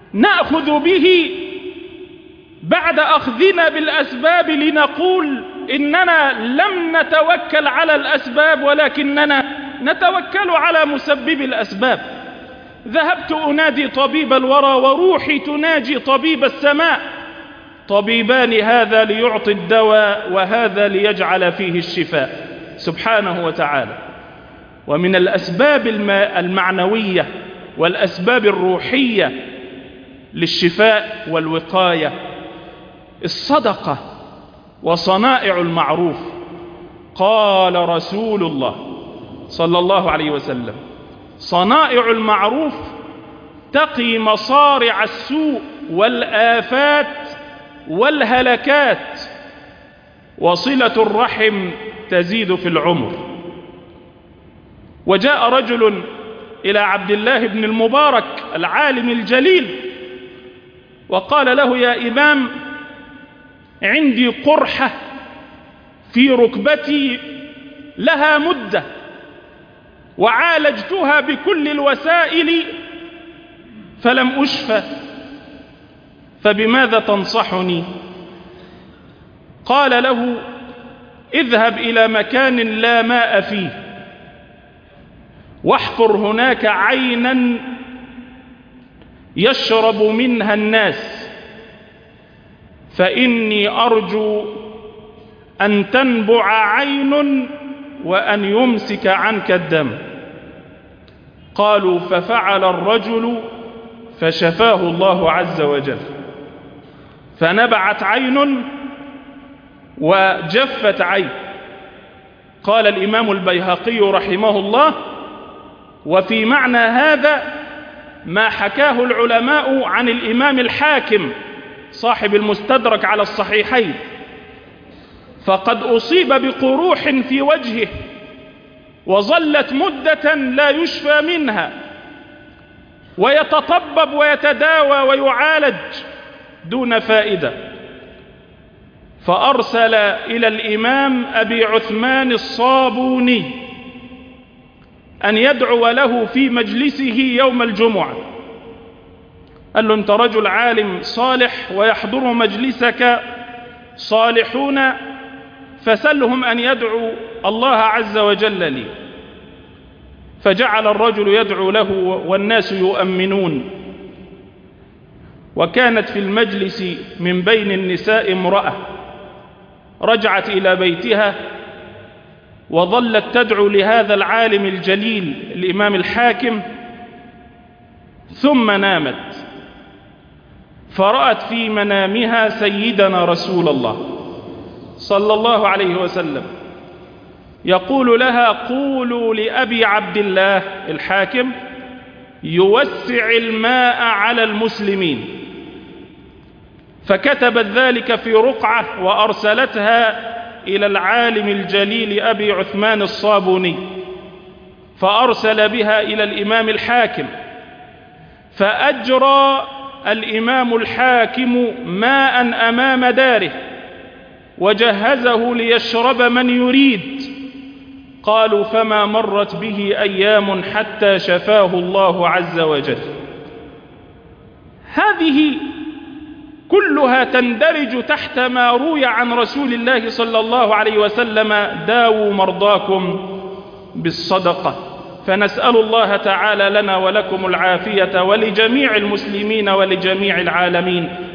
نأخذ به بعد أخذنا بالأسباب لنقول إننا لم نتوكل على الأسباب ولكننا نتوكل على مسبب الأسباب. ذهبت أنادي طبيب الورى وروحي تناجي طبيب السماء، طبيبان، هذا ليعطي الدواء وهذا ليجعل فيه الشفاء سبحانه وتعالى. ومن الأسباب المعنوية والأسباب الروحية للشفاء والوقاية الصدقة وصنائع المعروف. قال رسول الله صلى الله عليه وسلم: صنائع المعروف تقي مصارع السوء والآفات والهلكات، وصلة الرحم تزيد في العمر. وجاء رجل إلى عبد الله بن المبارك العالم الجليل وقال له: يا إمام، عندي قرحة في ركبتي لها مدة وعالجتها بكل الوسائل فلم أشفى، فبماذا تنصحني؟ قال له: اذهب إلى مكان لا ماء فيه واحفر هناك عينا يشرب منها الناس، فإني أرجو أن تنبع عين وأن يمسك عنك الدم. قالوا: ففعل الرجل فشفاه الله عز وجل، فنبعت عين وجفت عين. قال الإمام البيهقي رحمه الله: وفي معنى هذا ما حكاه العلماء عن الإمام الحاكم صاحب المستدرك على الصحيحين، فقد أصيب بقروح في وجهه وظلت مدة لا يشفى منها، ويتطبب ويتداوى ويعالج دون فائدة، فأرسل إلى الإمام أبي عثمان الصابوني أن يدعو له في مجلسه يوم الجمعة. قال له: أنت رجل عالم صالح ويحضر مجلسك صالحون، فسلهم أن يدعو الله عز وجل لي. فجعل الرجل يدعو له والناس يؤمنون. وكانت في المجلس من بين النساء امرأة رجعت إلى بيتها وظلت تدعو لهذا العالم الجليل الإمام الحاكم، ثم نامت، فرأت في منامها سيدنا رسول الله صلى الله عليه وسلم يقول لها: قولوا لأبي عبد الله الحاكم يوسع الماء على المسلمين. فكتبت ذلك في رقعة وأرسلتها إلى العالم الجليل أبي عثمان الصابوني، فأرسل بها إلى الإمام الحاكم، فأجرى الإمام الحاكم ماء أمام داره وجهزه ليشرب من يريد. قالوا: فما مرت به أيام حتى شفاه الله عز وجل. هذه كلها تندرج تحت ما روي عن رسول الله صلى الله عليه وسلم: داووا مرضاكم بالصدقة. فنسأل الله تعالى لنا ولكم العافية ولجميع المسلمين ولجميع العالمين.